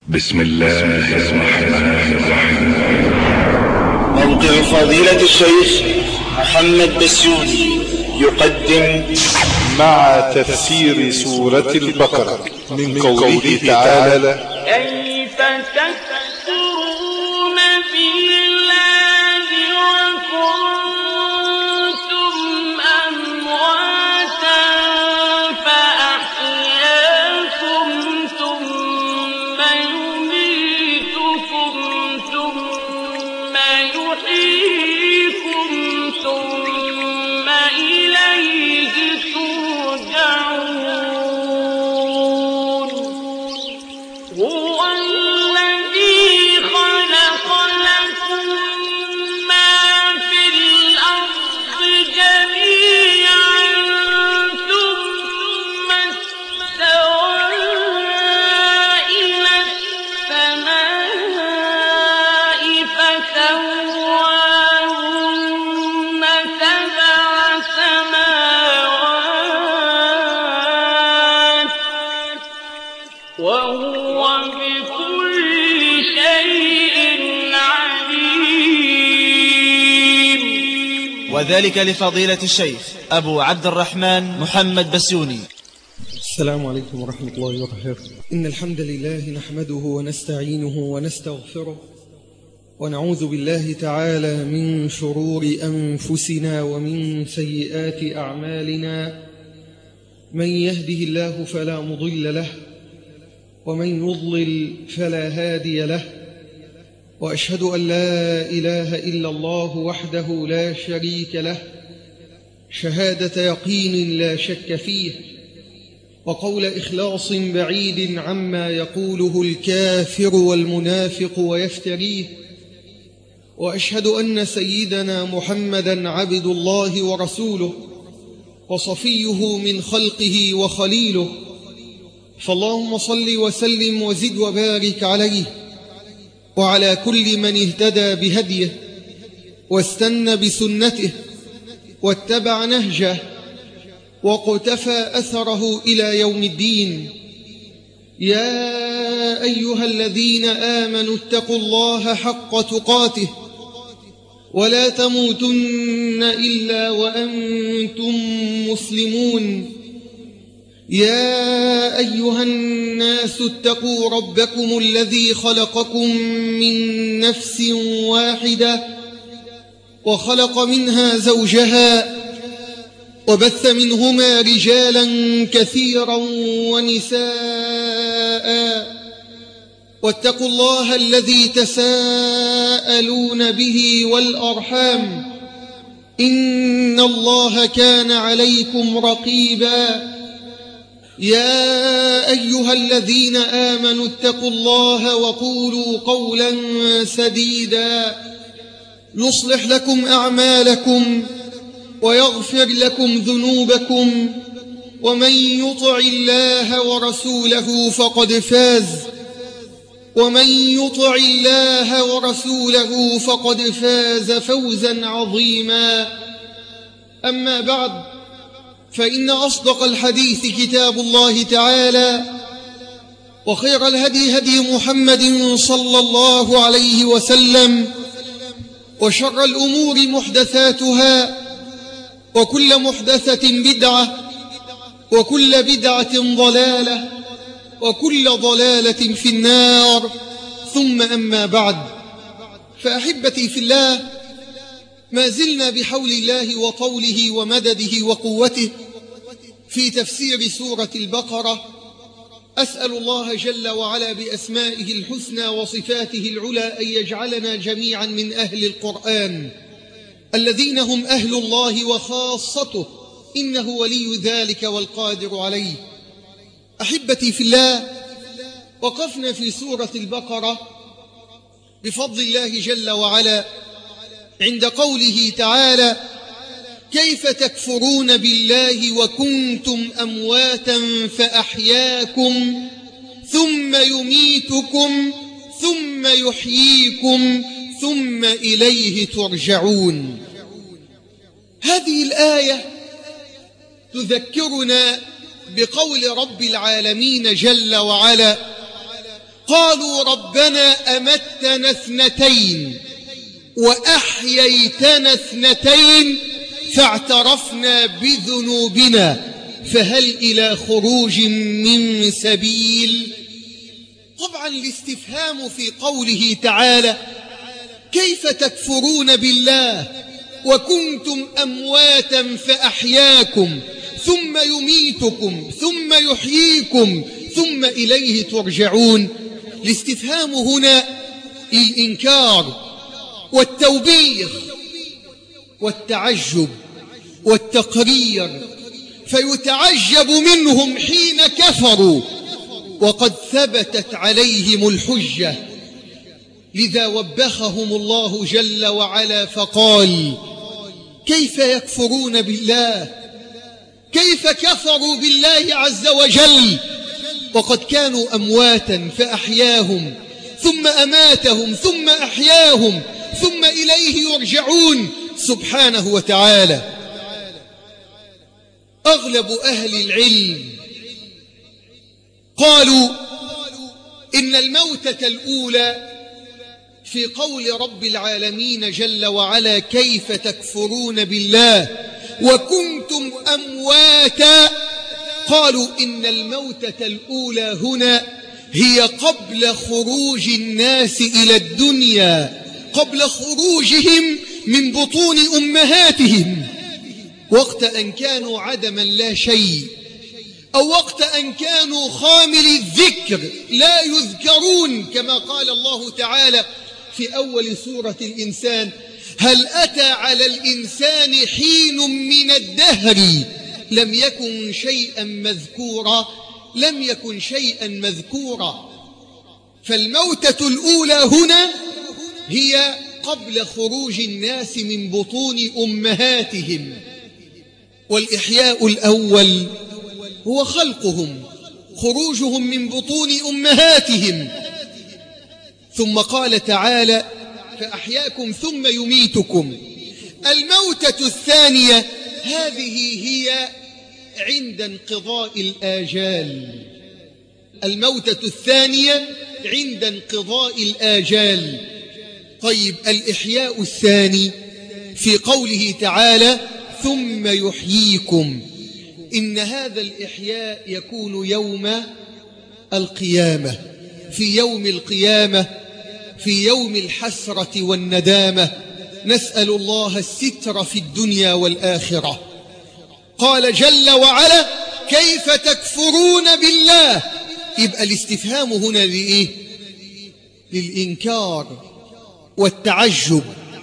بسم الله الرحمن الرحيم. موقع فضيلة الشيخ محمد بسيوني يقدم مع تفسير سورة البقرة من قوله تعالى: كيف تكفرون بالله وكنتم أمواتا فأحياكم ثم يميتكم ثم يحييكم ثم إليه ترجعون. هو الذي خلق لكم ما في الأرض جميعا ثم استوى إلى السماء فسواهن سبع سماوات وهو بكل شيء عليم. وذلك لفضيلة الشيخ أبو عبد الرحمن محمد بسيوني. السلام عليكم ورحمة الله وبركاته. إن الحمد لله نحمده ونستعينه ونستغفره ونعوذ بالله تعالى من شرور أنفسنا ومن سيئات أعمالنا. من يهده الله فلا مضل له ومن يضلل فلا هادي له، وأشهد أن لا إله إلا الله وحده لا شريك له شهادة يقين لا شك فيه، وقول إخلاص بعيد عما يقوله الكافر والمنافق ويفتريه. وأشهد أن سيدنا محمدا عبد الله ورسوله وصفيه من خلقه وخليله، فاللهم صل وسلم وزد وبارك عليه وعلى كل من اهتدى بهديه واستنى بسنته واتبع نهجه وقتفى أثره إلى يوم الدين. يا أيها الذين آمنوا اتقوا الله حق تقاته ولا تموتن إلا وأنتم مسلمون. يا أيها الناس اتقوا ربكم الذي خلقكم من نفس واحدة وخلق منها زوجها وبث منهما رجالا كثيرا ونساء، واتقوا الله الذي تساءلون به والأرحام إن الله كان عليكم رقيبا. يا أيها الذين آمنوا اتقوا الله وقولوا قولا سديدا يصلح لكم أعمالكم ويغفر لكم ذنوبكم، ومن يطع الله ورسوله فقد فاز فوزا عظيما. أما بعد، فإن أصدق الحديث كتاب الله تعالى، وخير الهدي هدي محمد صلى الله عليه وسلم، وشر الأمور محدثاتها، وكل محدثة بدعة، وكل بدعة ضلالة، وكل ضلالة في النار. ثم أما بعد، فأحبتي في الله، ما زلنا بحول الله وطوله ومدده وقوته في تفسير سورة البقرة. أسأل الله جل وعلا بأسمائه الحسنى وصفاته العلى أن يجعلنا جميعا من أهل القرآن الذين هم أهل الله وخاصته، إنه ولي ذلك والقادر عليه. أحبتي في الله، وقفنا في سورة البقرة بفضل الله جل وعلا عند قوله تعالى: كيف تكفرون بالله وكنتم أمواتا فأحياكم ثم يميتكم ثم يحييكم ثم إليه ترجعون. هذه الآية تذكرنا بقول رب العالمين جل وعلا: قالوا ربنا أمتنا 2 وأحييتنا 2 فاعترفنا بذنوبنا فهل إلى خروج من سبيل. طبعا الاستفهام في قوله تعالى كيف تكفرون بالله وكنتم أمواتا فأحياكم ثم يميتكم ثم يحييكم ثم إليه ترجعون. الاستفهام هنا الإنكار والتوبيخ والتعجب والتقرير، فيتعجب منهم حين كفروا وقد ثبتت عليهم الحجة. لذا وبخهم الله جل وعلا فقال كيف يكفرون بالله، كيف كفروا بالله عز وجل وقد كانوا أمواتا فأحياهم ثم أماتهم ثم أحياهم ثم إليه يرجعون سبحانه وتعالى. أغلب أهل العلم قالوا إن الموتة الأولى في قول رب العالمين جل وعلا كيف تكفرون بالله وكنتم أمواتا، قالوا إن الموتة الأولى هنا هي قبل خروج الناس إلى الدنيا، قبل خروجهم من بطون أمهاتهم، وقت أن كانوا عدما لا شيء، أو وقت أن كانوا خامل الذكر لا يذكرون، كما قال الله تعالى في أول سورة الإنسان هل أتى على الإنسان حين من الدهر لم يكن شيئا مذكورا، لم يكن شيئا مذكورا. فالموتة الأولى هنا هي قبل خروج الناس من بطون أمهاتهم، والإحياء الأول هو خلقهم، خروجهم من بطون أمهاتهم. ثم قال تعالى فأحياكم ثم يميتكم. الموتة الثانية هذه هي عند انقضاء الآجال، الموتة الثانية عند انقضاء الآجال. طيب الإحياء الثاني في قوله تعالى ثم يحييكم، إن هذا الإحياء يكون يوم القيامة، في يوم القيامة، في يوم الحسرة والندامة. نسأل الله الستر في الدنيا والآخرة. قال جل وعلا كيف تكفرون بالله، يبقى الاستفهام هنا لإيه؟ للإنكار والتعجب.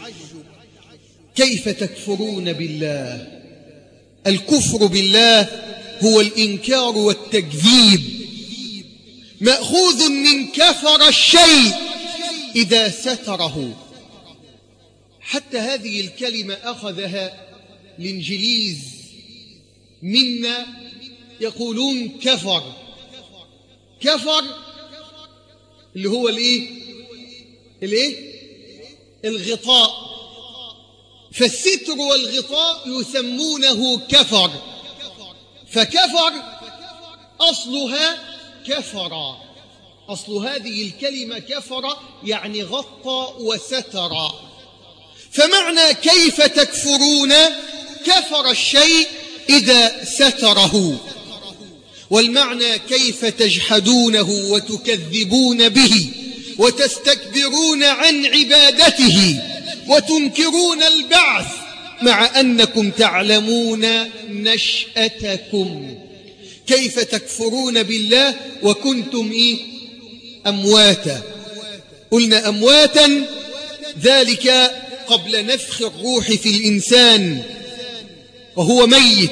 كيف تكفرون بالله؟ الكفر بالله هو الإنكار والتكذيب، مأخوذ من كفر الشيء إذا ستره. حتى هذه الكلمة أخذها الإنجليز منا، يقولون كفر، كفر اللي هو الغطاء، فالستر والغطاء يسمونه كفر. فكفر أصلها كفر، أصل هذه الكلمة كفر يعني غطى وستر. فمعنى كيف تكفرون كفر الشيء إذا ستره، والمعنى كيف تجحدونه وتكذبون به وتستكبرون عن عبادته وتنكرون البعث مع أنكم تعلمون نشأتكم. كيف تكفرون بالله وكنتم أمواتا. قلنا أمواتا ذلك قبل نفخ الروح في الإنسان وهو ميت،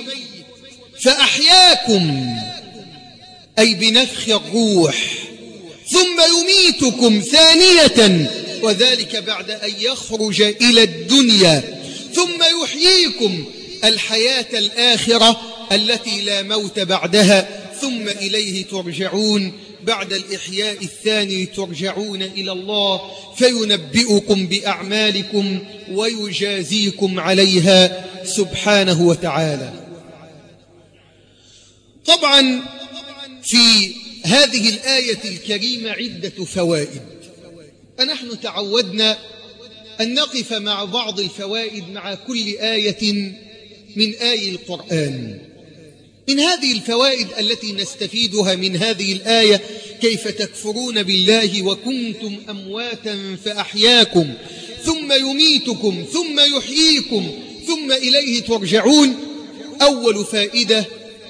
فأحياكم أي بنفخ الروح، ثم يميتكم ثانية وذلك بعد أن يخرج إلى الدنيا، ثم يحييكم الحياة الآخرة التي لا موت بعدها، ثم إليه ترجعون. بعد الإحياء الثاني ترجعون إلى الله فينبئكم بأعمالكم ويجازيكم عليها سبحانه وتعالى. طبعا في هذه الآية الكريمة عدة فوائد. فنحن تعودنا أن نقف مع بعض الفوائد مع كل آية من آي القرآن. من هذه الفوائد التي نستفيدها من هذه الآية: كيف تكفرون بالله وكنتم أمواتا فأحياكم ثم يميتكم ثم يحييكم ثم إليه ترجعون. أول فائدة: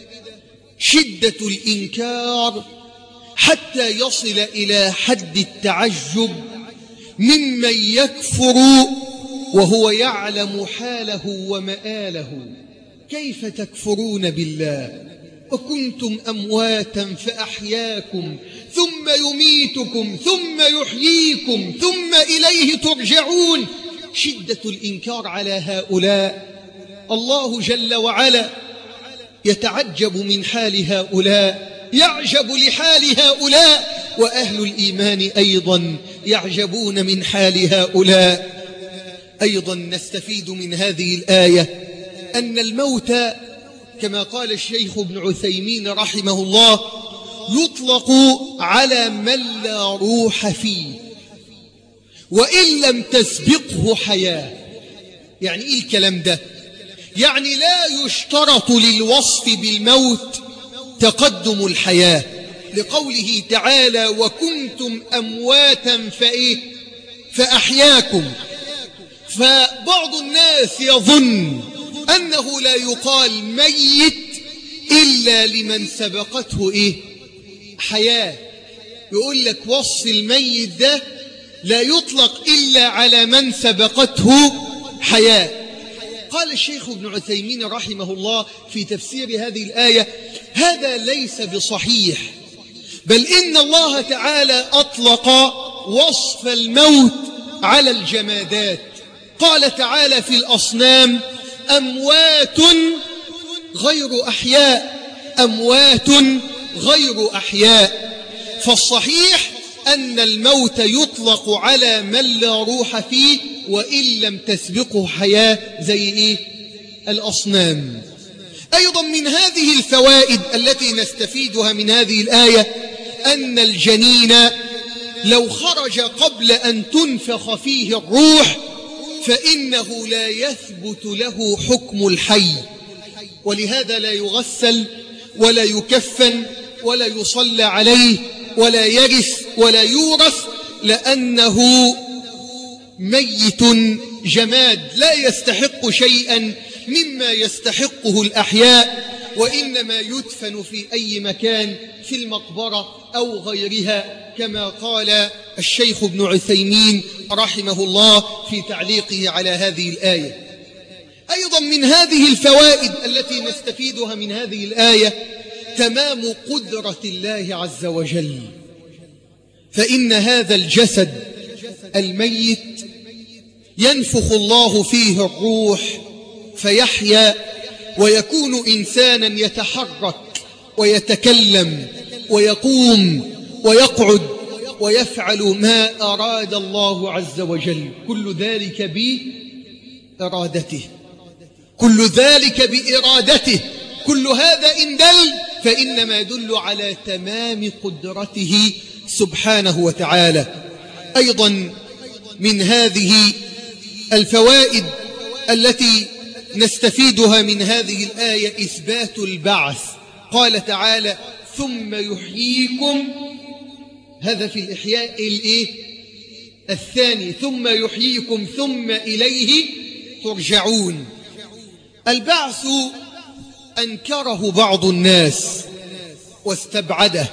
شدة الإنكار حتى يصل إلى حد التعجب ممن يكفر وهو يعلم حاله ومآله. كيف تكفرون بالله وكنتم أمواتا فأحياكم ثم يميتكم ثم يحييكم ثم إليه ترجعون. شدة الإنكار على هؤلاء. الله جل وعلا يتعجب من حال هؤلاء، يعجب لحال هؤلاء، وأهل الإيمان أيضا يعجبون من حال هؤلاء. أيضا نستفيد من هذه الآية أن الموت كما قال الشيخ ابن عثيمين رحمه الله يطلق على من لا روح فيه وإن لم تسبقه حياة. يعني إيه الكلام ده؟ يعني لا يشترط للوصف بالموت تقدم الحياة، لقوله تعالى: وكنتم أمواتا فأحياكم. فبعض الناس يظن أنه لا يقال ميت إلا لمن سبقته حياة. يقول لك وصف الميت ده لا يطلق إلا على من سبقته حياة. قال الشيخ ابن عثيمين رحمه الله في تفسير هذه الآية: هذا ليس بصحيح، بل إن الله تعالى أطلق وصف الموت على الجمادات. قال تعالى في الأصنام: أموات غير أحياء، أموات غير أحياء. فالصحيح أن الموت يطلق على من لا روح فيه وإن لم تسبقه حياة، زي الأصنام. أيضا من هذه الفوائد التي نستفيدها من هذه الآية أن الجنين لو خرج قبل أن تنفخ فيه الروح فإنه لا يثبت له حكم الحي، ولهذا لا يغسل ولا يكفن ولا يصلى عليه ولا يرث ولا يورث، لأنه ميت جماد لا يستحق شيئا مما يستحقه الأحياء، وإنما يدفن في أي مكان في المقبرة أو غيرها، كما قال الشيخ ابن عثيمين رحمه الله في تعليقه على هذه الآية. أيضا من هذه الفوائد التي نستفيدها من هذه الآية تمام قدرة الله عز وجل. فإن هذا الجسد الميت ينفخ الله فيه الروح فيحيا ويكون إنسانا يتحرك ويتكلم ويقوم ويقعد ويفعل ما أراد الله عز وجل، كل ذلك بإرادته، كل ذلك بإرادته. كل هذا إن دل فإنما يدل على تمام قدرته سبحانه وتعالى. أيضا من هذه الفوائد التي نستفيدها من هذه الآية إثبات البعث. قال تعالى: ثم يحييكم، هذا في الإحياء الثاني، ثم يحييكم ثم إليه ترجعون. البعث أنكره بعض الناس واستبعده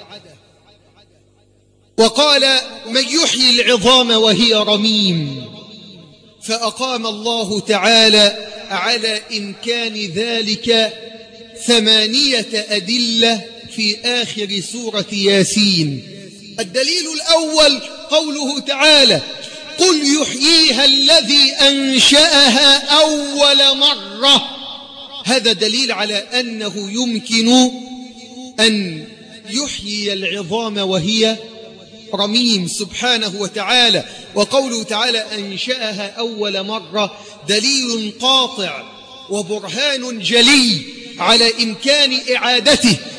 وقال: من يحيي العظام وهي رميم؟ فأقام الله تعالى على إمكان ذلك 8 أدلة في آخر سورة ياسين. الدليل الأول قوله تعالى: قل يحييها الذي أنشأها أول مرة. هذا دليل على أنه يمكن أن يحيي العظام وهي رميم سبحانه وتعالى. وقوله تعالى أنشأها أول مرة دليل قاطع وبرهان جلي على إمكان إعادته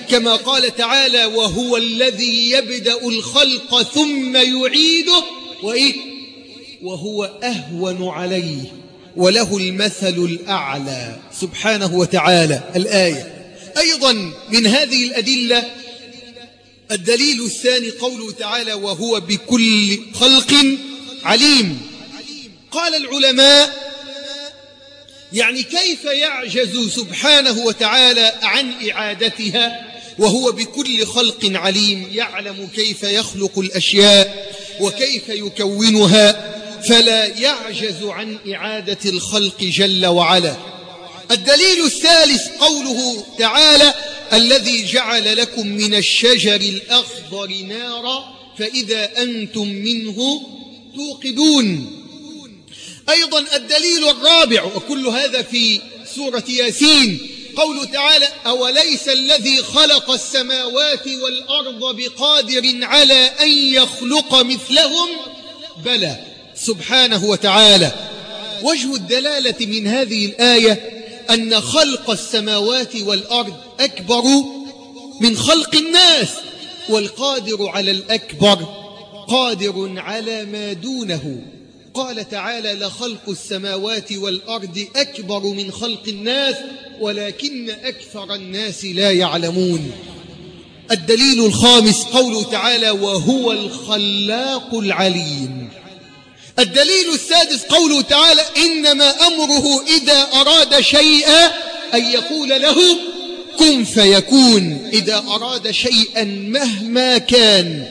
كما قال تعالى وهو الذي يبدأ الخلق ثم يعيده وهو أهون عليه وله المثل الأعلى سبحانه وتعالى. الآية. أيضا من هذه الأدلة الدليل الثاني قوله تعالى وهو بكل خلق عليم. قال العلماء يعني كيف يعجز سبحانه وتعالى عن إعادتها وهو بكل خلق عليم، يعلم كيف يخلق الأشياء وكيف يكونها فلا يعجز عن إعادة الخلق جل وعلا. الدليل الثالث قوله تعالى الذي جعل لكم من الشجر الأخضر نارا فإذا أنتم منه توقدون. أيضا الدليل الرابع وكل هذا في سورة ياسين قوله تعالى أوليس الذي خلق السماوات والأرض بقادر على أن يخلق مثلهم بلى سبحانه وتعالى. وجه الدلالة من هذه الآية أن خلق السماوات والأرض أكبر من خلق الناس، والقادر على الأكبر قادر على ما دونه. قال تعالى لخلق السماوات والأرض أكبر من خلق الناس ولكن أكثر الناس لا يعلمون. الدليل الخامس قوله تعالى وهو الخلاق العليم. الدليل السادس قوله تعالى إنما أمره إذا أراد شيئا أن يقول له كن فيكون. إذا أراد شيئا مهما كان،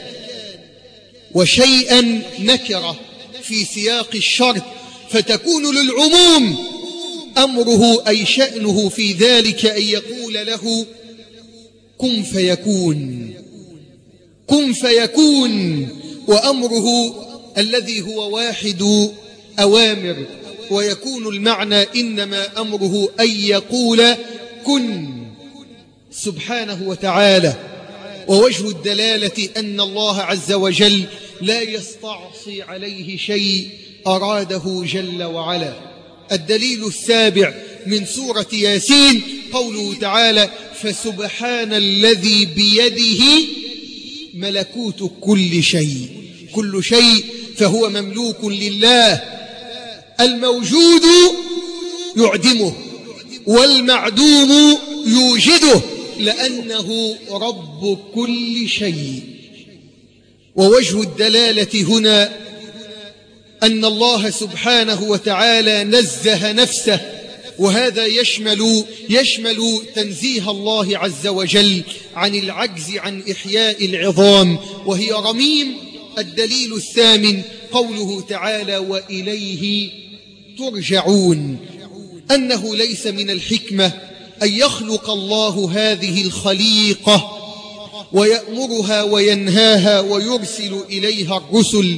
وشيئا نكرة في سياق الشرط فتكون للعموم أمره أي شأنه في ذلك أن يقول له كن فيكون. كن فيكون وأمره الذي هو واحد أوامر، ويكون المعنى إنما أمره أن يقول كن سبحانه وتعالى. ووجه الدلالة أن الله عز وجل لا يستعصي عليه شيء أراده جل وعلا. الدليل السابع من سورة ياسين قوله تعالى فسبحان الذي بيده ملكوت كل شيء. كل شيء فهو مملوك لله، الموجود يعدمه والمعدوم يوجده لأنه رب كل شيء. ووجه الدلالة هنا أن الله سبحانه وتعالى نزه نفسه، وهذا يشمل تنزيه الله عز وجل عن العجز عن إحياء العظام وهي رميم. الدليل الثامن قوله تعالى وإليه ترجعون. أنه ليس من الحكمة أن يخلق الله هذه الخليقة ويأمرها وينهاها ويرسل إليها الرسل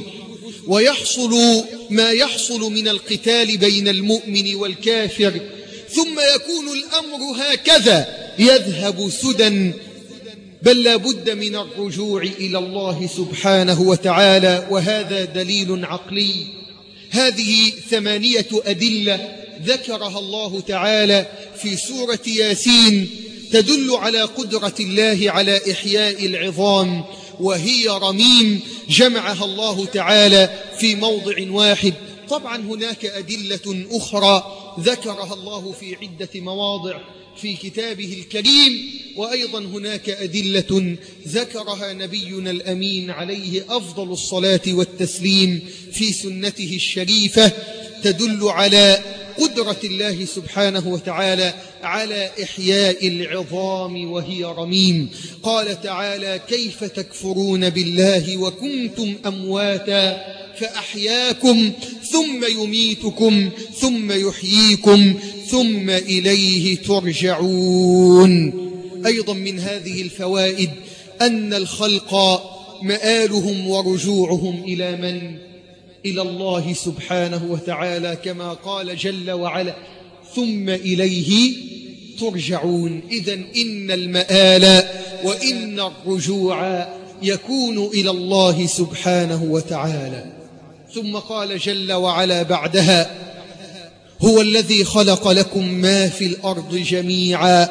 ويحصل ما يحصل من القتال بين المؤمن والكافر، ثم يكون الأمر هكذا يذهب سدى، بل لا بد من الرجوع إلى الله سبحانه وتعالى، وهذا دليل عقلي. هذه 8 أدلة ذكرها الله تعالى في سورة ياسين تدل على قدرة الله على إحياء العظام، وهي رميم جمعها الله تعالى في موضع واحد. طبعا هناك أدلة أخرى ذكرها الله في عدة مواضع في كتابه الكريم، وأيضا هناك أدلة ذكرها نبينا الأمين عليه أفضل الصلاة والتسليم في سنته الشريفة تدل على قدرة الله سبحانه وتعالى على إحياء العظام وهي رميم. قال تعالى كيف تكفرون بالله وكنتم أمواتا فأحياكم ثم يميتكم ثم يحييكم ثم إليه ترجعون. أيضا من هذه الفوائد أن الخلق مآلهم ورجوعهم إلى من؟ إلى الله سبحانه وتعالى، كما قال جل وعلا ثم إليه ترجعون. إذن إن المآل وإن الرجوع يكون إلى الله سبحانه وتعالى. ثم قال جل وعلا بعدها هو الذي خلق لكم ما في الأرض جميعا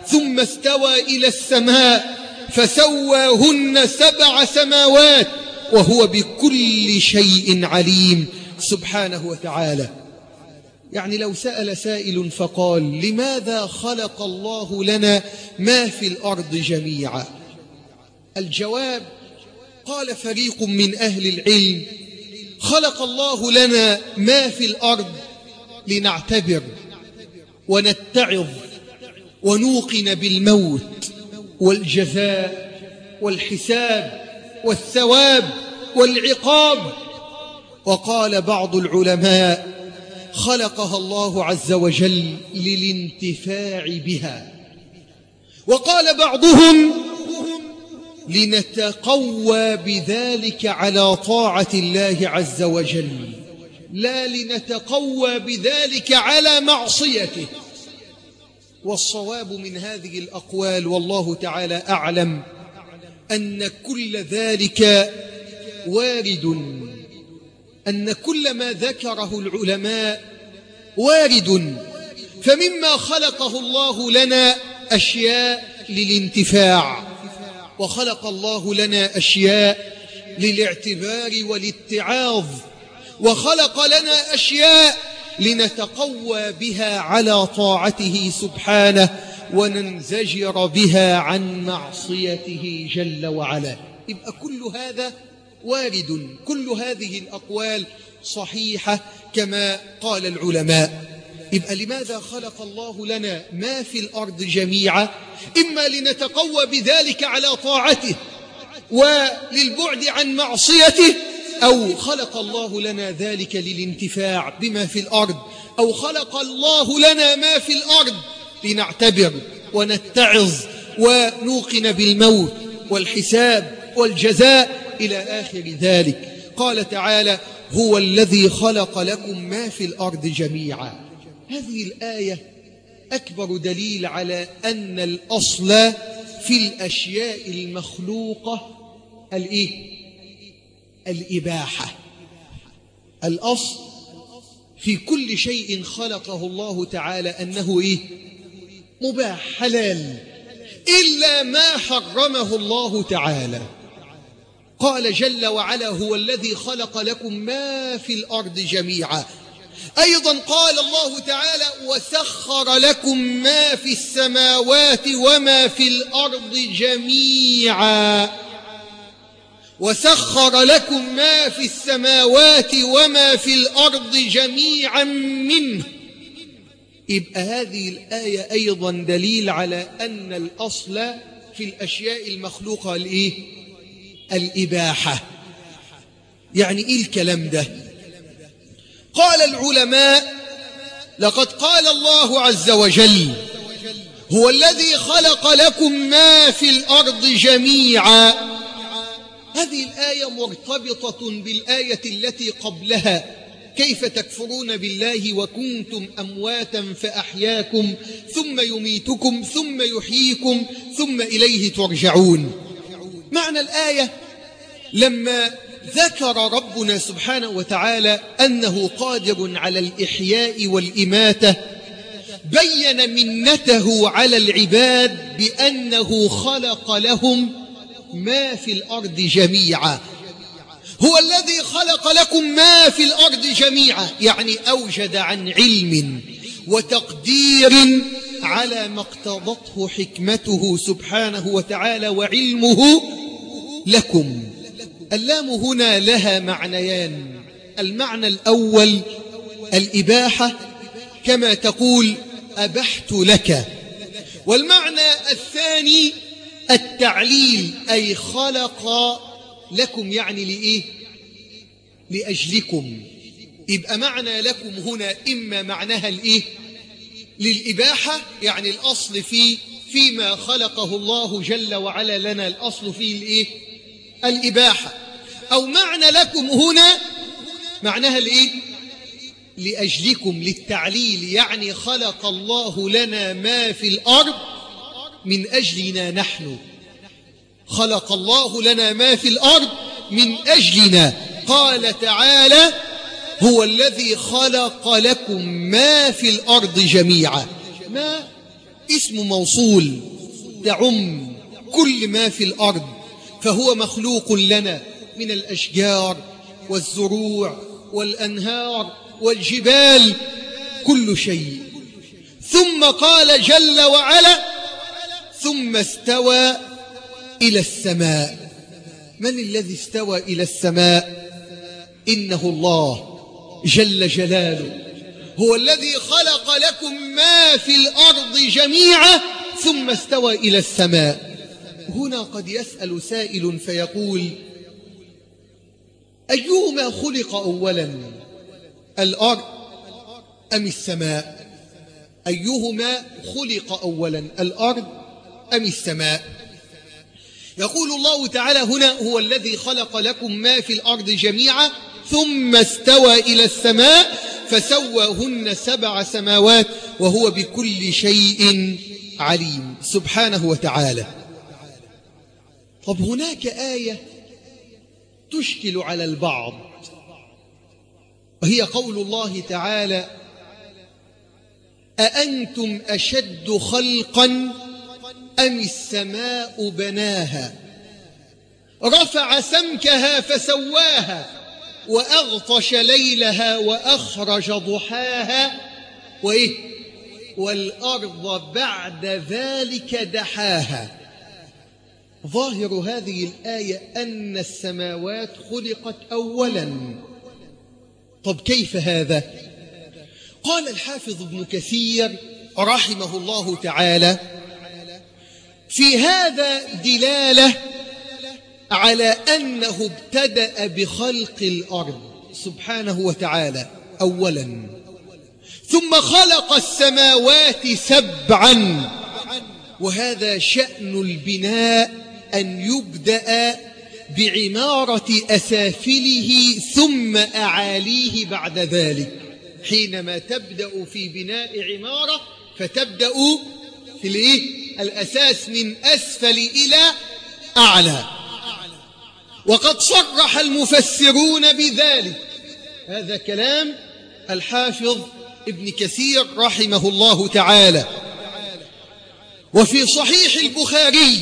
ثم استوى إلى السماء فسواهن 7 سماوات وهو بكل شيء عليم سبحانه وتعالى. يعني لو سأل سائل فقال لماذا خلق الله لنا ما في الأرض جميعا؟ الجواب قال فريق من أهل العلم خلق الله لنا ما في الأرض لنعتبر ونتعظ ونوقن بالموت والجزاء والحساب والثواب والعقاب. وقال بعض العلماء خلقها الله عز وجل للانتفاع بها، وقال بعضهم لنتقوى بذلك على طاعة الله عز وجل، لا لنتقوى بذلك على معصيته. والصواب من هذه الأقوال والله تعالى أعلم أن كل ذلك وارد، أن كل ما ذكره العلماء وارد. فمما خلقه الله لنا أشياء للانتفاع، وخلق الله لنا أشياء للاعتبار والاتعاظ، وخلق لنا أشياء لنتقوى بها على طاعته سبحانه وننزجر بها عن معصيته جل وعلا. يبقى كل هذا وارد، كل هذه الأقوال صحيحة كما قال العلماء. يبقى لماذا خلق الله لنا ما في الأرض جميعا؟ إما لنتقوى بذلك على طاعته وللبعد عن معصيته، أو خلق الله لنا ذلك للانتفاع بما في الأرض، أو خلق الله لنا ما في الأرض لنعتبر ونتعظ ونوقن بالموت والحساب والجزاء إلى آخر ذلك. قال تعالى هو الذي خلق لكم ما في الأرض جميعا. هذه الآية أكبر دليل على أن الأصل في الأشياء المخلوقة الإباحة. الأصل في كل شيء خلقه الله تعالى أنه مباح حلال، إلا ما حرمه الله تعالى. قال جل وعلا هو الذي خلق لكم ما في الأرض جميعا. أيضا قال الله تعالى وسخر لكم ما في السماوات وما في الأرض جميعا. وسخر لكم ما في السماوات وما في الأرض جميعا منه. يبقى هذه الآية أيضا دليل على أن الأصل في الأشياء المخلوقة الإباحة. يعني إيه الكلام ده؟ قال العلماء لقد قال الله عز وجل هو الذي خلق لكم ما في الأرض جميعا. هذه الآية مرتبطة بالآية التي قبلها كيف تكفرون بالله وكنتم أمواتا فأحياكم ثم يميتكم ثم يحييكم ثم إليه ترجعون. معنى الآية لما ذكر ربنا سبحانه وتعالى أنه قادر على الإحياء والإماتة بين منته على العباد بأنه خلق لهم ما في الأرض جميعا. هو الذي خلق لكم ما في الأرض جميعا، يعني أوجد عن علم وتقدير على ما اقتضته حكمته سبحانه وتعالى وعلمه لكم. اللام هنا لها معنيان. المعنى الأول الإباحة كما تقول أبحت لك، والمعنى الثاني التعليل أي خلق لكم يعني لأجلكم. يبقى معنى لكم هنا إما معناها للإباحة، يعني الأصل فيما خلقه الله جل وعلا لنا الأصل فيه الإباحة، أو معنى لكم هنا معناها لأجلكم للتعليل، يعني خلق الله لنا ما في الأرض من أجلنا نحن. خلق الله لنا ما في الأرض من أجلنا. قال تعالى هو الذي خلق لكم ما في الأرض جميعا. ما اسم موصول تعم كل ما في الأرض، فهو مخلوق لنا من الأشجار والزروع والأنهار والجبال، كل شيء. ثم قال جل وعلا: ثم استوى إلى السماء. من الذي استوى إلى السماء؟ إنه الله جل جلاله، هو الذي خلق لكم ما في الأرض جميعا ثم استوى إلى السماء. هنا قد يسأل سائل فيقول: أيهما خلق أولا، الأرض أم السماء؟ أيهما خلق أولا، الأرض أم السماء؟ يقول الله تعالى هنا: هو الذي خلق لكم ما في الأرض جميعا ثم استوى إلى السماء فسواهن 7 سماوات وهو بكل شيء عليم، سبحانه وتعالى. طب هناك آية تشكل على البعض، وهي قول الله تعالى: أأنتم أشد خلقا أم السماء بناها رفع سمكها فسواها وأغطش ليلها وأخرج ضحاها والأرض بعد ذلك دحاها. ظاهر هذه الآية أن السماوات خلقت أولا. طب كيف هذا؟ قال الحافظ ابن كثير رحمه الله تعالى: في هذا دلالة على أنه ابتدأ بخلق الأرض سبحانه وتعالى أولا، ثم خلق السماوات 7، وهذا شأن البناء أن يبدأ بعمارة أسافله ثم أعاليه بعد ذلك. حينما تبدأ في بناء عمارة فتبدأ في الأساس من أسفل إلى أعلى، وقد صرح المفسرون بذلك. هذا كلام الحافظ ابن كثير رحمه الله تعالى. وفي صحيح البخاري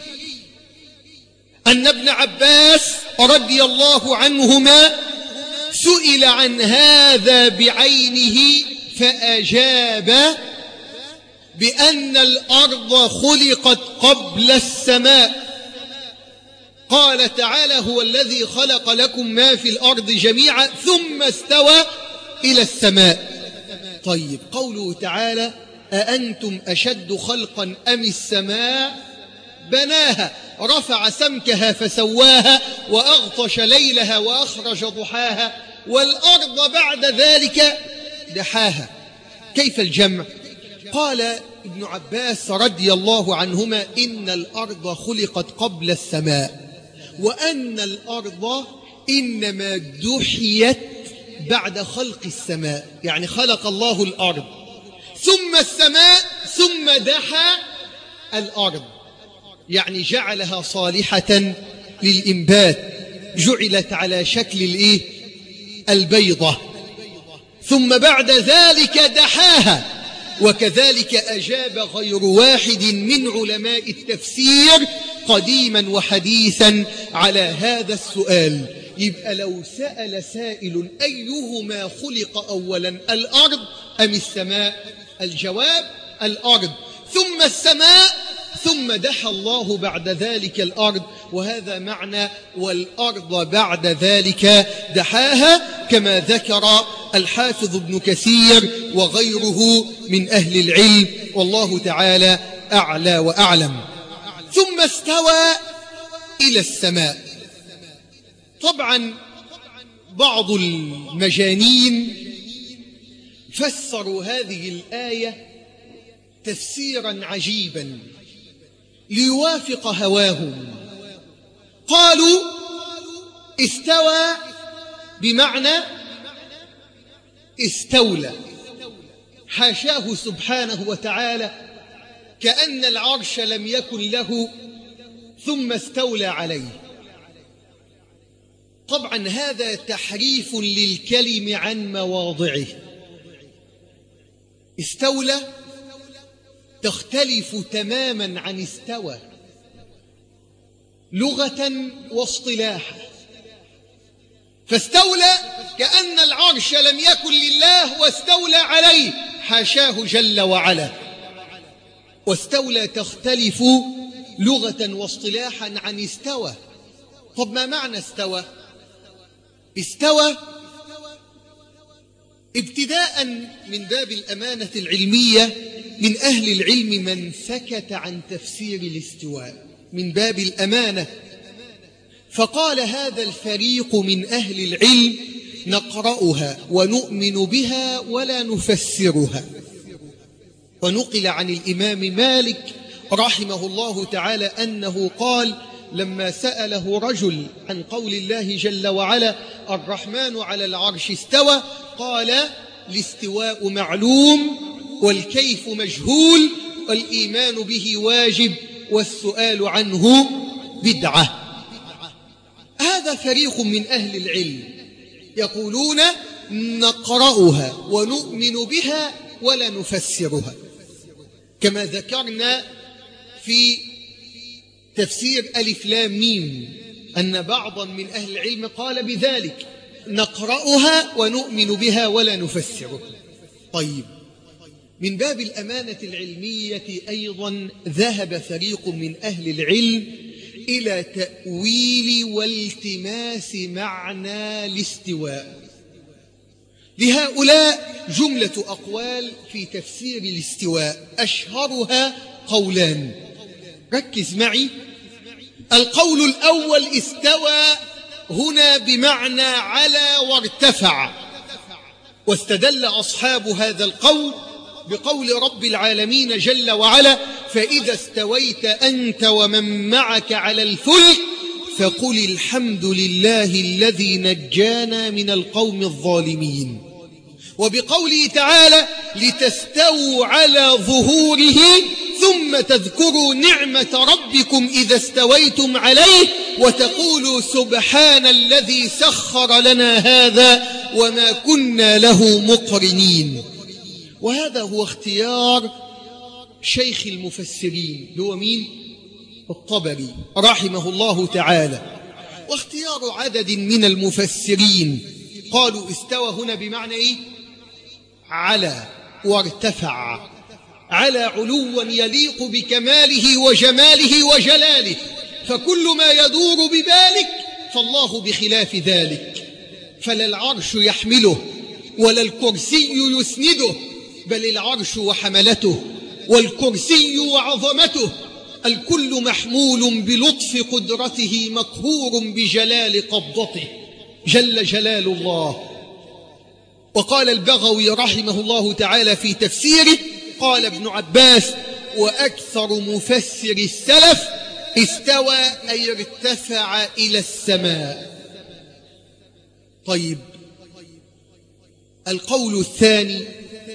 أن ابن عباس رضي الله عنهما سئل عن هذا بعينه فأجاب بأن الأرض خلقت قبل السماء. قال تعالى: هو الذي خلق لكم ما في الأرض جميعا ثم استوى إلى السماء. طيب، قوله تعالى: أأنتم أشد خلقا أم السماء بناها رفع سمكها فسواها وأغطش ليلها وأخرج ضحاها والأرض بعد ذلك دحاها. كيف الجمع؟ قال ابن عباس رضي الله عنهما: إن الأرض خلقت قبل السماء، وأن الأرض إنما دحيت بعد خلق السماء، يعني خلق الله الأرض ثم السماء ثم دحى الأرض، يعني جعلها صالحة للإنبات، جعلت على شكل البيضة، ثم بعد ذلك دحاها. وكذلك أجاب غير واحد من علماء التفسير قديما وحديثا على هذا السؤال. يبقى لو سأل سائل أيهما خلق أولا، الأرض أم السماء؟ الجواب: الأرض، ثم السماء، ثم دحى الله بعد ذلك الأرض. وهذا معنى والأرض بعد ذلك دحاها، كما ذكر الحافظ ابن كثير وغيره من أهل العلم، والله تعالى أعلى وأعلم. ثم استوى إلى السماء. طبعا بعض المجانين فسروا هذه الآية تفسيرا عجيبا ليوافق هواهم. قالوا: استوى بمعنى استولى، حاشاه سبحانه وتعالى، كأن العرش لم يكن له ثم استولى عليه. طبعا هذا تحريف للكلم عن مواضعه. استولى تختلف تماما عن استوى لغة واصطلاحا. فاستولى كأن العرش لم يكن لله واستولى عليه، حاشاه جل وعلا. واستولى تختلف لغة واصطلاحا عن استوى. طب ما معنى استوى؟ استوى ابتداء من باب الأمانة العلمية، من أهل العلم من سكت عن تفسير الاستواء من باب الأمانة، فقال هذا الفريق من أهل العلم نقرأها ونؤمن بها ولا نفسرها. ونقل عن الإمام مالك رحمه الله تعالى أنه قال لما سأله رجل عن قول الله جل وعلا الرحمن على العرش استوى، قال الاستواء معلوم والكيف مجهول والإيمان به واجب والسؤال عنه بدعة. هذا فريق من أهل العلم يقولون نقرأها ونؤمن بها ولا نفسرها، كما ذكرنا في تفسير ألف لام ميم أن بعضا من أهل العلم قال بذلك نقرأها ونؤمن بها ولا نفسرها. طيب، من باب الأمانة العلمية أيضا ذهب فريق من أهل العلم إلى تأويل والتماس معنى الاستواء. لهؤلاء جملة أقوال في تفسير الاستواء، أشهرها قولان. ركز معي. القول الأول استوى هنا بمعنى على وارتفع، واستدل أصحاب هذا القول بقول رب العالمين جل وعلا فإذا استويت أنت ومن معك على الفلك فقل الحمد لله الذي نجانا من القوم الظالمين. وبقوله تعالى لتستووا على ظهوره ثم تذكروا نعمة ربكم إذا استويتم عليه وتقولوا سبحان الذي سخر لنا هذا وما كنا له مقرنين. وهذا هو اختيار شيخ المفسرين، هو مين؟ الطبري رحمه الله تعالى، واختيار عدد من المفسرين قالوا استوى هنا بمعنى إيه؟ على وارتفع، على علوا يليق بكماله وجماله وجلاله، فكل ما يدور ببالك فالله بخلاف ذلك، فلا العرش يحمله ولا الكرسي يسنده، بل العرش وحملته والكرسي وعظمته، الكل محمول بلطف قدرته مقهور بجلال قبضته جل جلال الله. وقال البغوي رحمه الله تعالى في تفسيره قال ابن عباس وأكثر مفسر السلف استوى أي ارتفع إلى السماء. طيب، القول الثاني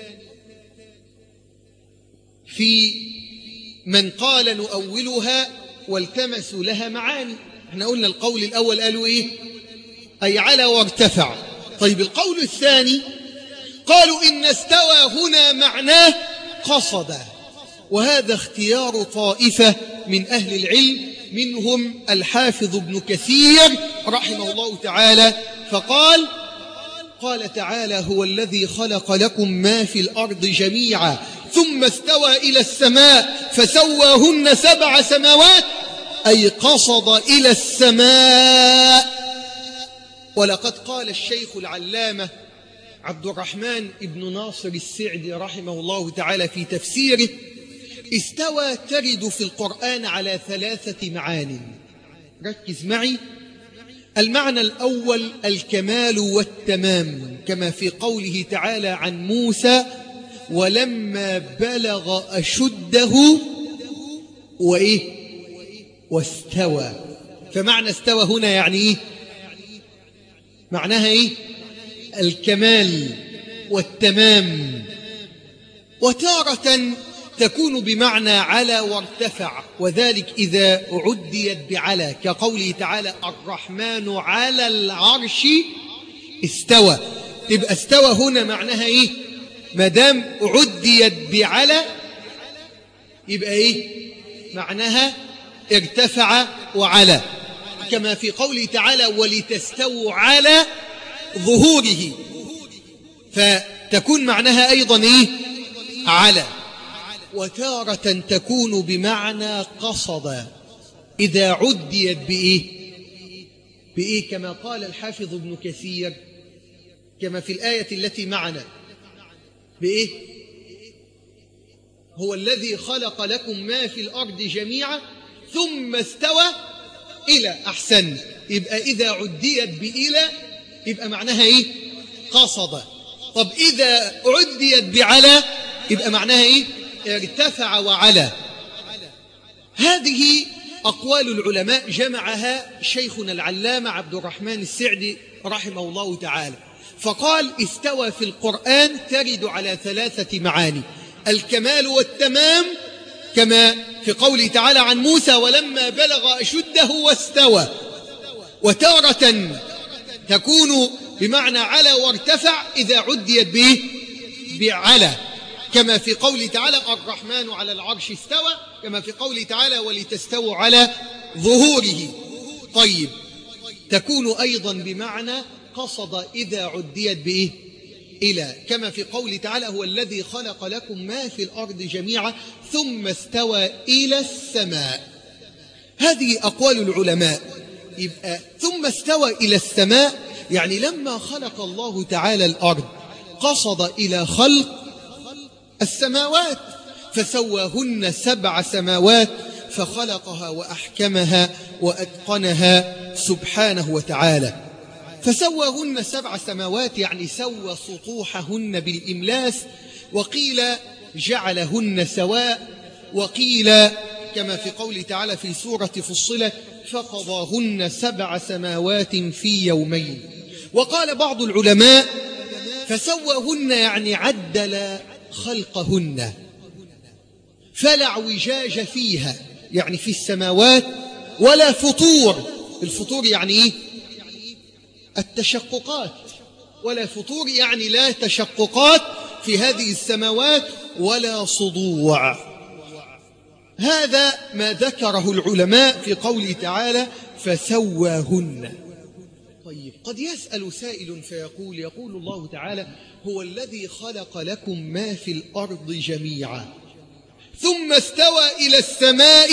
في من قال نؤولها والتمسوا لها معاني. احنا قلنا القول الأول قالوا إيه؟ أي على وارتفع. طيب، القول الثاني قالوا إن استوى هنا معناه قصد، وهذا اختيار طائفة من أهل العلم منهم الحافظ ابن كثير رحمه الله تعالى، فقال قال تعالى هو الذي خلق لكم ما في الأرض جميعا ثم استوى إلى السماء فسواهن 7 سماوات، أي قصد إلى السماء. ولقد قال الشيخ العلامة عبد الرحمن ابن ناصر السعدي رحمه الله تعالى في تفسيره استوى ترد في القرآن على 3 معان. ركز معي. المعنى الأول الكمال والتمام، كما في قوله تعالى عن موسى ولما بلغ أشده وإيه واستوى. فمعنى استوى هنا يعني إيه؟ معناها إيه؟ الكمال والتمام. وتارة تكون بمعنى على وارتفع، وذلك إذا عديت بعلى، كقوله تعالى الرحمن على العرش استوى. تبقى استوى هنا معناها إيه؟ مدام عديت بعلى يبقى إيه معناها؟ ارتفع وعلى، كما في قوله تعالى ولتستووا على ظهوره، فتكون معناها أيضا إيه؟ على. وتارة تكون بمعنى قصد إذا عديت بإيه كما قال الحافظ ابن كثير كما في الآية التي معنا بإيه؟ هو الذي خلق لكم ما في الأرض جميعا ثم استوى إلى. أحسن، يبقى إذا عديت بإلى يبقى معناها إيه؟ قصد. طب إذا عديت بعلى يبقى معناها إيه؟ ارتفع وعلى. هذه أقوال العلماء جمعها شيخنا العلامة عبد الرحمن السعدي رحمه الله تعالى، فقال استوى في القرآن ترد على 3 معاني: الكمال والتمام، كما في قوله تعالى عن موسى ولما بلغ أشده واستوى. وتارة تكون بمعنى على وارتفع إذا عديت بعلى، كما في قوله تعالى الرحمن على العرش استوى، كما في قوله تعالى ولتستووا على ظهوره. طيب، تكون أيضا بمعنى قصد إذا عديت إلى، كما في قوله تعالى هو الذي خلق لكم ما في الأرض جميعا ثم استوى إلى السماء. هذه أقوال العلماء. يبقى ثم استوى إلى السماء يعني لما خلق الله تعالى الأرض قصد إلى خلق السماوات، فسواهن 7 سماوات، فخلقها وأحكمها وأتقنها سبحانه وتعالى. فسواهن 7 سماوات يعني سوى سطوحهن بالإملاس، وقيل جعلهن سواء، وقيل كما في قوله تعالى في سورة فصلت فقضاهن 7 سماوات في يومين. وقال بعض العلماء فسواهن يعني عدل خلقهن، فلا اعوجاج فيها يعني في السماوات ولا فطور. الفطور يعني إيه؟ التشققات، ولا فطور يعني لا تشققات في هذه السماوات ولا صدوع. هذا ما ذكره العلماء في قوله تعالى فسواهن. طيب، قد يسأل سائل فيقول يقول الله تعالى هو الذي خلق لكم ما في الأرض جميعا ثم استوى إلى السماء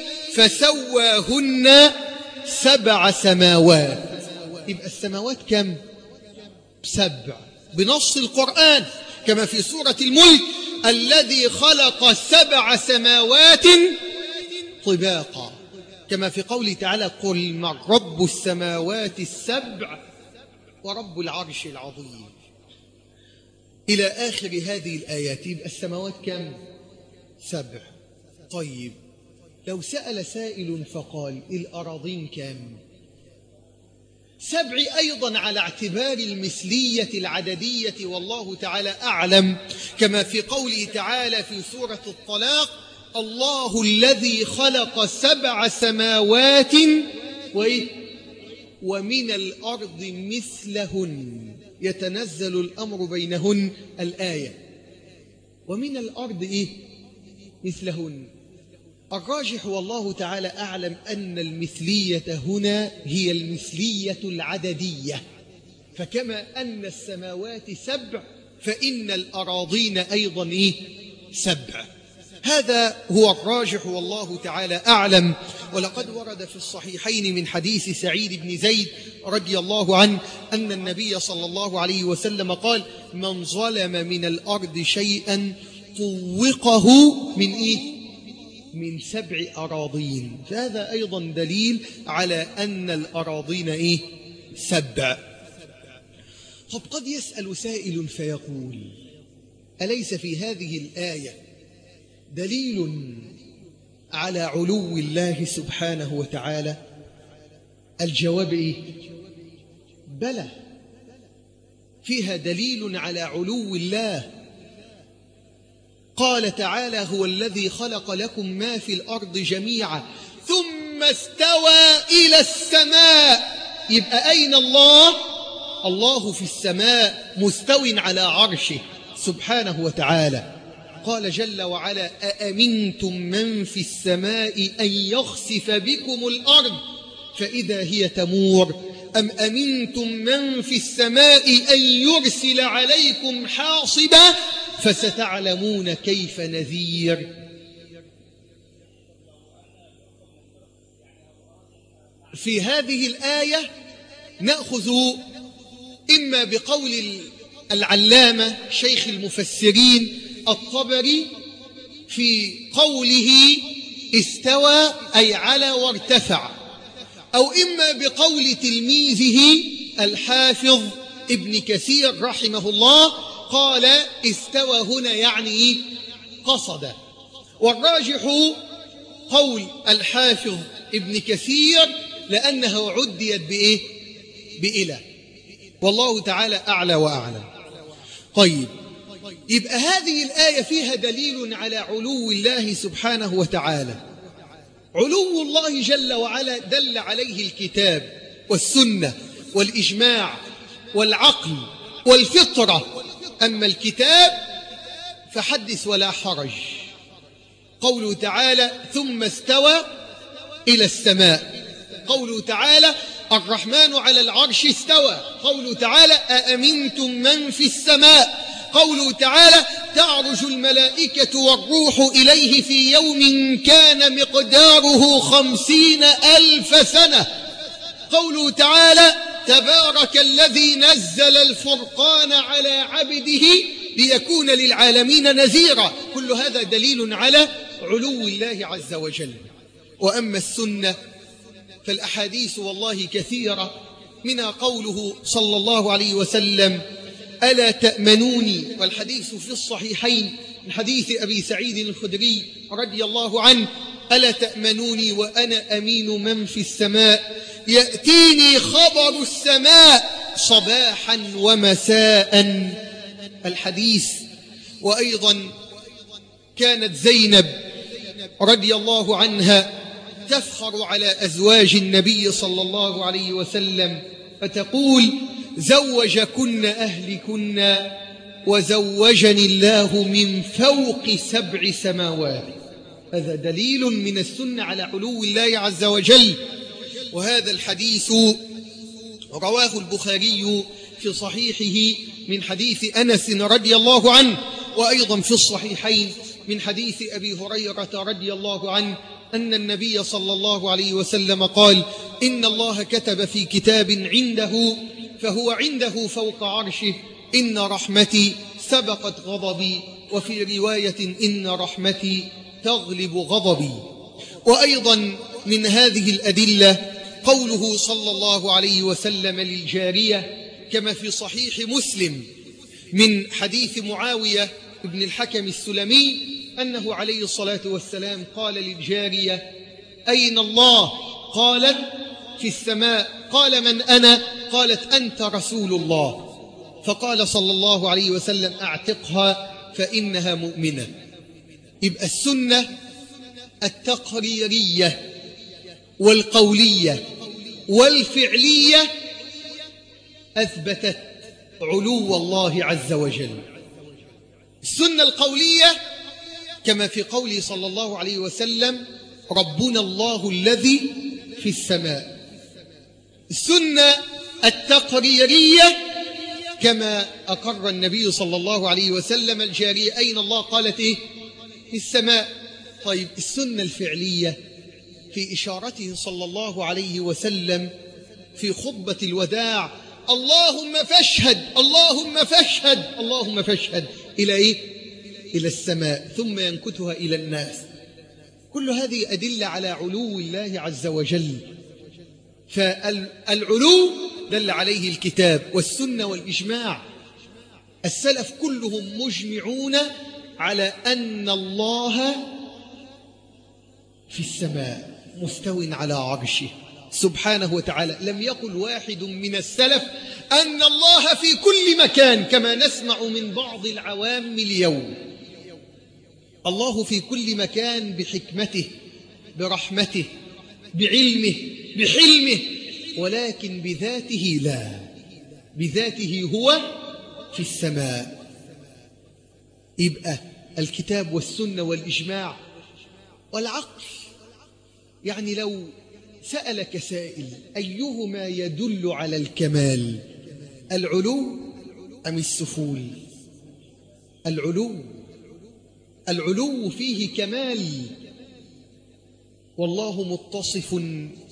فسواهن 7 سماوات. يبقى السماوات كم؟ 7 بنص القرآن، كما في سورة الملك الذي خلق 7 سماوات طباقا، كما في قوله تعالى قل من رب السماوات ال7 ورب العرش العظيم إلى آخر هذه الآيات. يبقى السماوات كم؟ 7. طيب، لو سأل سائل فقال الأراضين كم؟ 7 أيضا على اعتبار المثلية العددية، والله تعالى أعلم، كما في قوله تعالى في سورة الطلاق الله الذي خلق 7 سماوات ومن الأرض مثلهن يتنزل الأمر بينهن. الآية ومن الأرض مثلهن. الراجح والله تعالى أعلم أن المثلية هنا هي المثلية العددية، فكما أن السماوات 7 فإن الأراضين أيضا 7. هذا هو الراجح والله تعالى أعلم. ولقد ورد في الصحيحين من حديث سعيد بن زيد رضي الله عنه أن النبي صلى الله عليه وسلم قال من ظلم من الأرض شيئا طوقه من 7 أراضين. فهذا أيضا دليل على أن الأراضين 7. طب قد يسأل سائل فيقول أليس في هذه الآية دليل على علو الله سبحانه وتعالى؟ الجواب بلى، فيها دليل على علو الله. قال تعالى هو الذي خلق لكم ما في الأرض جميعا ثم استوى إلى السماء. يبقى أين الله؟ الله في السماء مستو على عرشه سبحانه وتعالى. قال جل وعلا: أأمنتم من في السماء أن يخسف بكم الأرض فإذا هي تمور أم أمنتم من في السماء أن يرسل عليكم حاصبا فستعلمون كيف نذير. في هذه الآية نأخذ إما بقول العلامة شيخ المفسرين الطبري في قوله استوى أي على وارتفع، أو إما بقول تلميذه الحافظ ابن كثير رحمه الله قال استوى هنا يعني قصد. والراجح قول الحافظ ابن كثير لأنه عديت بإيه؟ بإله، والله تعالى أعلى وأعلم. طيب، يبقى هذه الآية فيها دليل على علو الله سبحانه وتعالى. علو الله جل وعلا دل عليه الكتاب والسنة والإجماع والعقل والفطرة. أما الكتاب فحدث ولا حرج. قوله تعالى: ثم استوى إلى السماء. قوله تعالى: الرحمن على العرش استوى. قوله تعالى: أأمنتم من في السماء. قوله تعالى: تعرج الملائكة والروح إليه في يوم كان مقداره 50,000 سنة. قوله تعالى: تبارك الذي نزل الفرقان على عبده ليكون للعالمين نذيرا. كل هذا دليل على علو الله عز وجل. وأما السنة فالأحاديث والله كثيرة، منها قوله صلى الله عليه وسلم: ألا تأمنوني، والحديث في الصحيحين من حديث أبي سعيد الخدري رضي الله عنه: ألا تأمنوني وأنا أمين من في السماء، يأتيني خبر السماء صباحا ومساء. الحديث. وأيضا كانت زينب رضي الله عنها تفخر على أزواج النبي صلى الله عليه وسلم فتقول: زوجكن أهلكن وزوجني الله من فوق 7 سماوات. هذا دليل من السنة على علو الله عز وجل. وهذا الحديث رواه البخاري في صحيحه من حديث أنس رضي الله عنه، وأيضا في الصحيحين من حديث أبي هريرة رضي الله عنه أن النبي صلى الله عليه وسلم قال: إن الله كتب في كتاب عنده فهو عنده فوق عرشه: إن رحمتي سبقت غضبي، وفي رواية: إن رحمتي تغلب غضبي. وأيضا من هذه الأدلة قوله صلى الله عليه وسلم للجارية كما في صحيح مسلم من حديث معاوية بن الحكم السلمي أنه عليه الصلاة والسلام قال للجارية: أين الله؟ قالت: في السماء. قال: من أنا؟ قالت: أنت رسول الله. فقال صلى الله عليه وسلم: أعتقها فإنها مؤمنة. يبقى السنة التقريرية والقولية والفعلية أثبتت علو الله عز وجل. السنة القولية كما في قوله صلى الله عليه وسلم: ربنا الله الذي في السماء. السنة التقريرية كما أقر النبي صلى الله عليه وسلم الجارية: أين الله؟ قالت: إيه؟ في السماء. طيب، السنة الفعلية في إشارته صلى الله عليه وسلم في خطبة الوداع: اللهم فاشهد، اللهم فاشهد، اللهم فاشهد، إلى إيه؟ إلى السماء، ثم ينكتها إلى الناس. كل هذه أدلة على علو الله عز وجل. فالعلو دل عليه الكتاب والسنة والإجماع. السلف كلهم مجمعون على أن الله في السماء مستو على عرشه سبحانه وتعالى. لم يقل واحد من السلف أن الله في كل مكان كما نسمع من بعض العوام اليوم. الله في كل مكان بحكمته، برحمته، بعلمه، بحلمه، ولكن بذاته لا، بذاته هو في السماء. يبقى الكتاب والسنة والإجماع والعقل. يعني لو سألك سائل أيهما يدل على الكمال، العلو أم السفول؟ العلو فيه كمال، والله متصف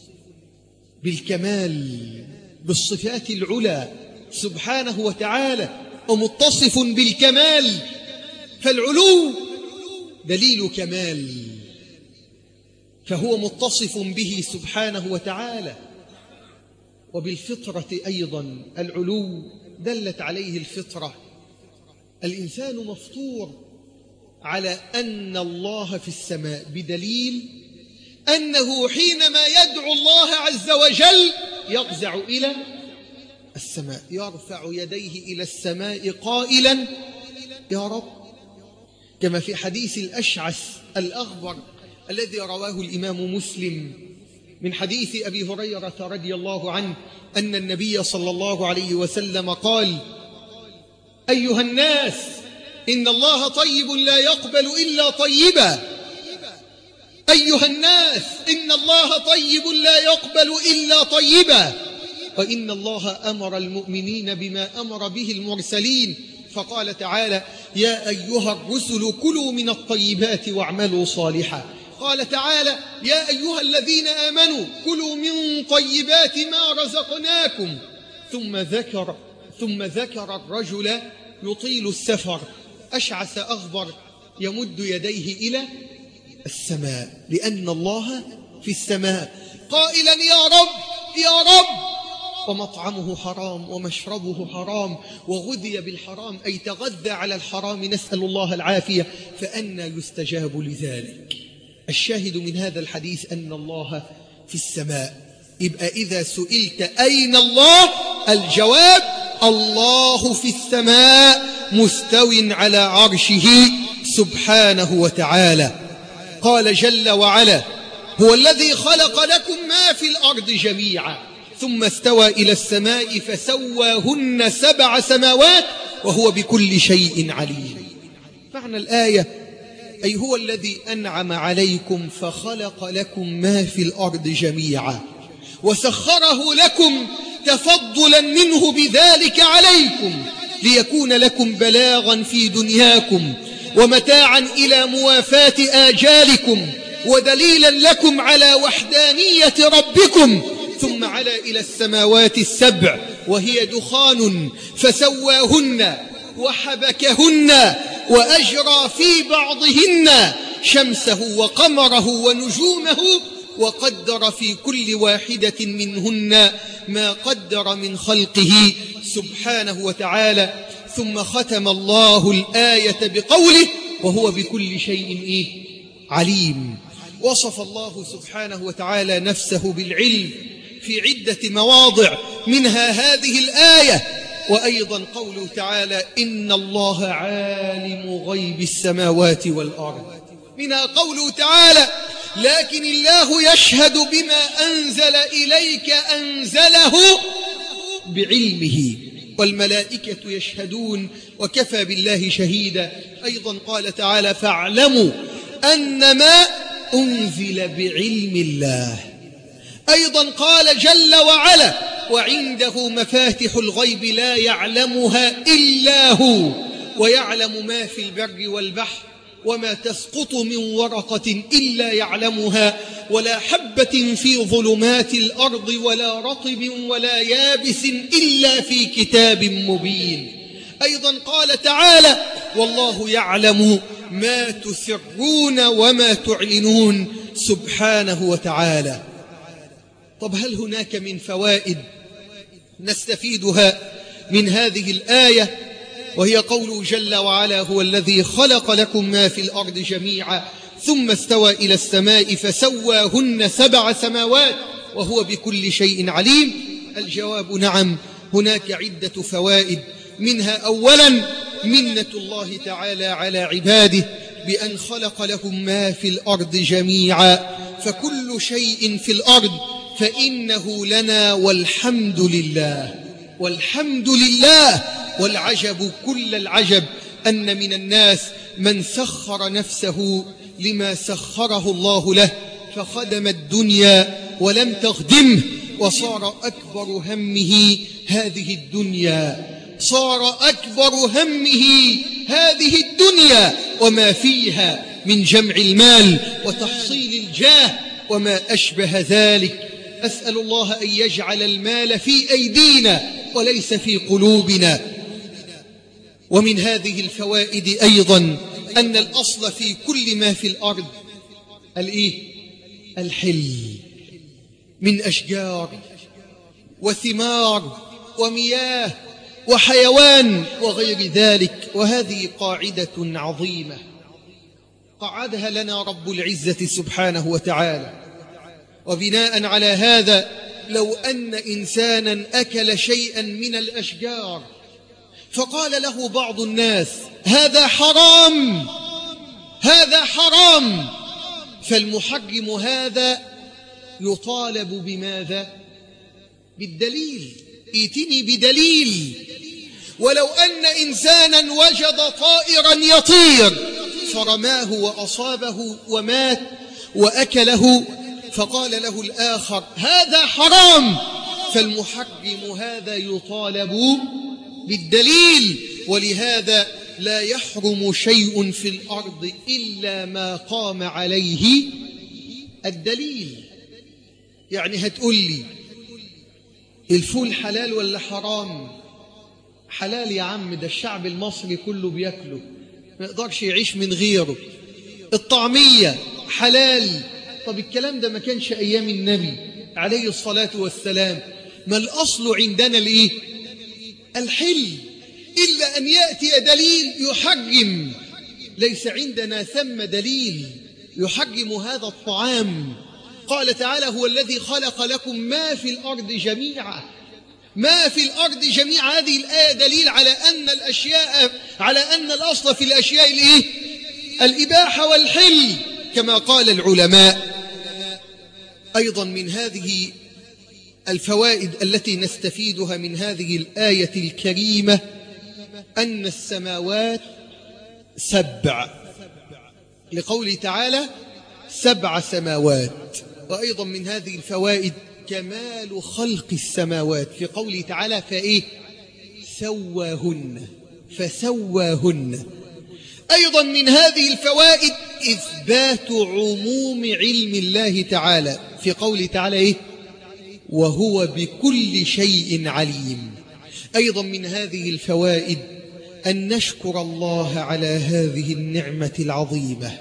بالكمال بالصفات العلى سبحانه وتعالى، ومتصف بالكمال، فالعلو دليل كمال، فهو متصف به سبحانه وتعالى. وبالفطرة أيضا العلو دلت عليه الفطرة، الإنسان مفطور على أن الله في السماء، بدليل أنه حينما يدعو الله عز وجل يفزع إلى السماء، يرفع يديه إلى السماء قائلا يا رب، كما في حديث الأشعث الأغبر الذي رواه الإمام مسلم من حديث أبي هريرة رضي الله عنه أن النبي صلى الله عليه وسلم قال: أيها الناس، إن الله طيب لا يقبل إلا طيبا. أيها الناس، إن الله طيب لا يقبل إلا طيبا، وإن الله أمر المؤمنين بما أمر به المرسلين، فقال تعالى: يا أيها الرسل كلوا من الطيبات واعملوا صالحا. قال تعالى: يا أيها الذين آمنوا كلوا من طيبات ما رزقناكم. ثم ذكر الرجل يطيل السفر أشعث أغبر يمد يديه إلى السماء، لأن الله في السماء، قائلا يا رب يا رب، ومطعمه حرام ومشربه حرام وغذي بالحرام، أي تغذى على الحرام، نسأل الله العافية، فأنى يستجاب لذلك؟ الشاهد من هذا الحديث أن الله في السماء. يبقى إذا سئلت أين الله، الجواب الله في السماء مستو على عرشه سبحانه وتعالى. قال جل وعلا: هو الذي خلق لكم ما في الأرض جميعا ثم استوى إلى السماء فسواهن 7 سماوات وهو بكل شيء عليم. معنى الآية: أي هو الذي أنعم عليكم فخلق لكم ما في الأرض جميعا وسخره لكم تفضلا منه بذلك عليكم، ليكون لكم بلاغا في دنياكم ومتاعا إلى موافاة آجالكم ودليلا لكم على وحدانية ربكم. ثم علا إلى السماوات ال7 وهي دخان فسواهن وحبكهن وأجرى في بعضهن شمسه وقمره ونجومه وقدر في كل واحدة منهن ما قدر من خلقه سبحانه وتعالى. ثم ختم الله الآية بقوله: وهو بكل شيء عليم. وصف الله سبحانه وتعالى نفسه بالعلم في عدة مواضع، منها هذه الآية، وأيضا قوله تعالى: إن الله عالم غيب السماوات والأرض. منها قوله تعالى: لكن الله يشهد بما أنزل إليك أنزله بعلمه والملائكة يشهدون وكفى بالله شهيدا. أيضا قال تعالى: فاعلموا أنما أنزل بعلم الله. أيضا قال جل وعلا: وعنده مفاتح الغيب لا يعلمها إلا هو ويعلم ما في البر والبحر وما تسقط من ورقة إلا يعلمها ولا حبة في ظلمات الأرض ولا رطب ولا يابس إلا في كتاب مبين. أيضا قال تعالى: والله يعلم ما تسرون وما تعلنون سبحانه وتعالى. طب هل هناك من فوائد نستفيدها من هذه الآية؟ وهي قوله جل وعلا: هو الذي خلق لكم ما في الأرض جميعا ثم استوى إلى السماء فسواهن 7 سماوات وهو بكل شيء عليم. الجواب: نعم، هناك عدة فوائد، منها أولا منة الله تعالى على عباده بأن خلق لهم ما في الأرض جميعا، فكل شيء في الأرض فإنه لنا والحمد لله. والحمد لله. والعجب كل العجب أن من الناس من سخر نفسه لما سخره الله له فخدم الدنيا ولم تخدمه، وصار أكبر همه هذه الدنيا، صار أكبر همه هذه الدنيا وما فيها من جمع المال وتحصيل الجاه وما أشبه ذلك. أسأل الله أن يجعل المال في أيدينا وليس في قلوبنا. ومن هذه الفوائد أيضا أن الأصل في كل ما في الأرض الحل، من أشجار وثمار ومياه وحيوان وغير ذلك. وهذه قاعدة عظيمة قعدها لنا رب العزة سبحانه وتعالى. وبناء على هذا لو أن إنسانا أكل شيئا من الأشجار فقال له بعض الناس هذا حرام، هذا حرام، فالمحرم هذا يطالب بماذا؟ بالدليل، ائتني بدليل. ولو أن إنسانا وجد طائرا يطير فرماه وأصابه ومات وأكله فقال له الآخر هذا حرام، فالمحرم هذا يطالب بالدليل. ولهذا لا يحرم شيء في الأرض إلا ما قام عليه الدليل. يعني هتقول لي الفول حلال ولا حرام؟ حلال يا عم، ده الشعب المصري كله بياكله، ما يقدرش يعيش من غيره. الطعمية حلال، طب الكلام ده ما كانش أيام النبي عليه الصلاة والسلام. ما الأصل عندنا الحل، إلا أن يأتي دليل يحرم. ليس عندنا ثم دليل يحرم هذا الطعام. قال تعالى هو الذي خلق لكم ما في الأرض جميعا، ما في الأرض جميعا. هذه الآية دليل على أن الأشياء، على أن الأصل في الأشياء الإباحة والحل كما قال العلماء. أيضا من هذه الفوائد التي نستفيدها من هذه الآية الكريمة أن السماوات 7، لقوله تعالى 7 سماوات. وأيضا من هذه الفوائد كمال خلق السماوات في قوله تعالى سواهن، فسواهن. أيضا من هذه الفوائد إثبات عموم علم الله تعالى في قوله تعالى وهو بكل شيء عليم. أيضا من هذه الفوائد أن نشكر الله على هذه النعمة العظيمة،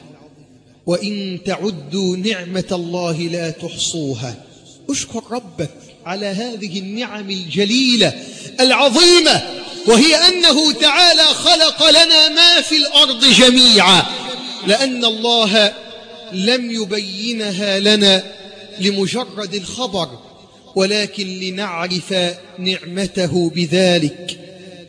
وإن تعدوا نعمة الله لا تحصوها. اشكر ربك على هذه النعم الجليلة العظيمة، وهي أنه تعالى خلق لنا ما في الأرض جميعا، لأن الله لم يبينها لنا لمجرد الخبر، ولكن لنعرف نعمته بذلك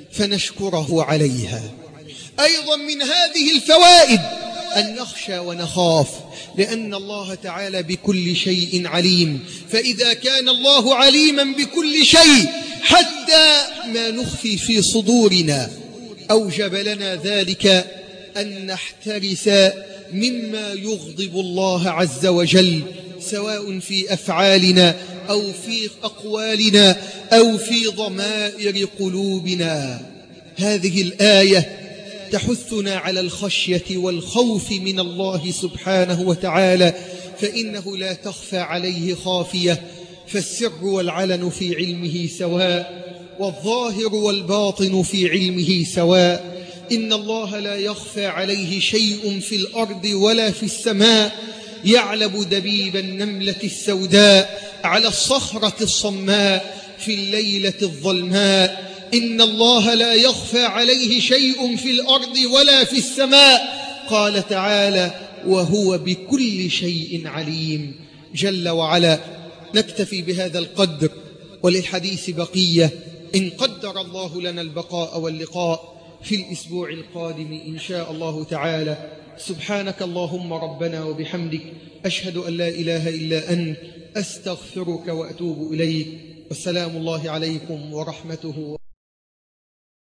فنشكره عليها. أيضا من هذه الفوائد أن نخشى ونخاف، لأن الله تعالى بكل شيء عليم. فإذا كان الله عليما بكل شيء حتى ما نخفي في صدورنا، أوجب لنا ذلك أن نحترس مما يغضب الله عز وجل، سواء في أفعالنا أو في أقوالنا أو في ضمائر قلوبنا. هذه الآية تحثنا على الخشية والخوف من الله سبحانه وتعالى، فإنه لا تخفى عليه خافية، فالسر والعلن في علمه سواء، والظاهر والباطن في علمه سواء. إن الله لا يخفى عليه شيء في الأرض ولا في السماء، يعلم دبيب النملة السوداء على الصخرة الصماء في الليلة الظلماء. إن الله لا يخفى عليه شيء في الأرض ولا في السماء. قال تعالى وهو بكل شيء عليم جل وعلا. نكتفي بهذا القدر، وللحديث بقية إن قدر الله لنا البقاء واللقاء في الأسبوع القادم إن شاء الله تعالى. سبحانك اللهم ربنا وبحمدك، أشهد أن لا إله إلا أنت، أستغفرك وأتوب إليك. والسلام الله عليكم ورحمته.